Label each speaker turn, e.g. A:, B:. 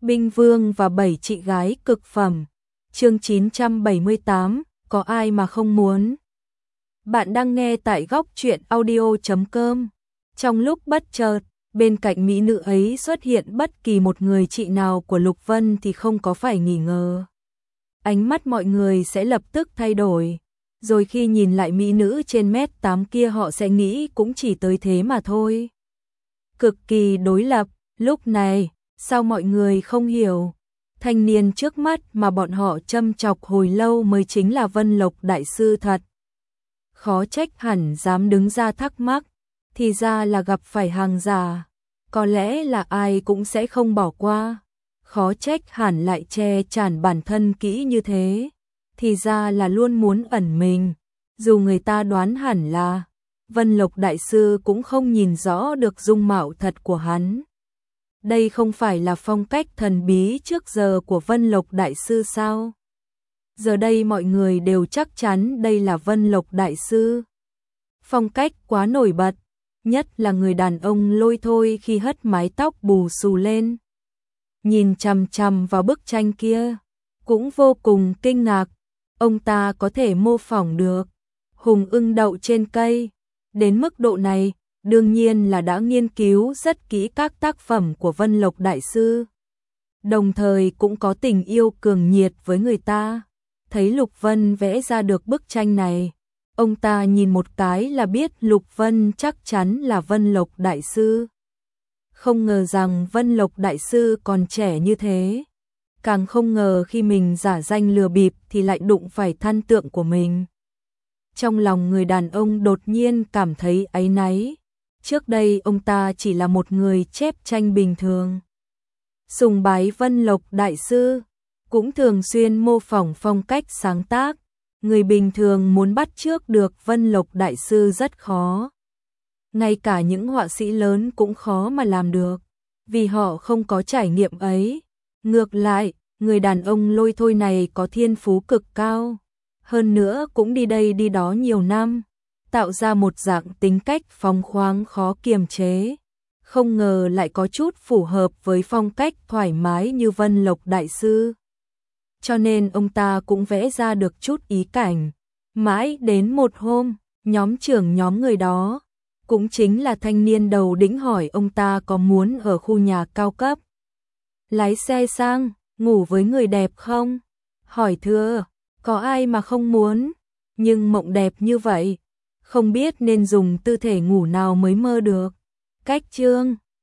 A: Binh Vương và 7 chị gái cực phẩm. Chương 978, có ai mà không muốn. Bạn đang nghe tại góc truyện audio.com. Trong lúc bất chợt, bên cạnh mỹ nữ ấy xuất hiện bất kỳ một người chị nào của Lục Vân thì không có phải nghi ngờ. Ánh mắt mọi người sẽ lập tức thay đổi. Rồi khi nhìn lại mỹ nữ trên mét 8 kia họ sẽ nghĩ cũng chỉ tới thế mà thôi. Cực kỳ đối lập, lúc này, sao mọi người không hiểu? Thanh niên trước mắt mà bọn họ châm chọc hồi lâu mới chính là Vân Lộc đại sư thật. Khó trách hẳn dám đứng ra thắc mắc, thì ra là gặp phải hàng giả. Có lẽ là ai cũng sẽ không bỏ qua. Khó trách hẳn lại che chắn bản thân kỹ như thế. Thì ra là luôn muốn ẩn mình. Dù người ta đoán hẳn là Vân Lộc đại sư cũng không nhìn rõ được dung mạo thật của hắn. Đây không phải là phong cách thần bí trước giờ của Vân Lộc đại sư sao? Giờ đây mọi người đều chắc chắn đây là Vân Lộc đại sư. Phong cách quá nổi bật, nhất là người đàn ông Lôi Thôi khi hất mái tóc bù xù lên. Nhìn chằm chằm vào bức tranh kia, cũng vô cùng kinh ngạc, ông ta có thể mô phỏng được hùng ưng đậu trên cây. Đến mức độ này, đương nhiên là đã nghiên cứu rất kỹ các tác phẩm của Vân Lộc đại sư. Đồng thời cũng có tình yêu cường nhiệt với người ta. Thấy Lục Vân vẽ ra được bức tranh này, ông ta nhìn một cái là biết Lục Vân chắc chắn là Vân Lộc đại sư. Không ngờ rằng Vân Lộc đại sư còn trẻ như thế. Càng không ngờ khi mình giả danh lừa bịp thì lại đụng phải thân tượng của mình. Trong lòng người đàn ông đột nhiên cảm thấy áy náy. Trước đây ông ta chỉ là một người chép tranh bình thường. Sùng bái Vân Lộc đại sư, cũng thường xuyên mô phỏng phong cách sáng tác. Người bình thường muốn bắt chước được Vân Lộc đại sư rất khó. Ngay cả những họa sĩ lớn cũng khó mà làm được, vì họ không có trải nghiệm ấy. Ngược lại, người đàn ông Lôi Thôi này có thiên phú cực cao. Hơn nữa cũng đi đây đi đó nhiều năm, tạo ra một dạng tính cách phóng khoáng khó kiềm chế. Không ngờ lại có chút phù hợp với phong cách thoải mái như Vân Lộc đại sư. Cho nên ông ta cũng vẽ ra được chút ý cảnh. Mãi đến một hôm, nhóm trưởng nhóm người đó, cũng chính là thanh niên đầu đĩnh hỏi ông ta có muốn ở khu nhà cao cấp lái xe sang, ngủ với người đẹp không? Hỏi thưa, có ai mà không muốn, nhưng mộng đẹp như vậy, không biết nên dùng tư thể ngủ nào mới mơ được. Cách chương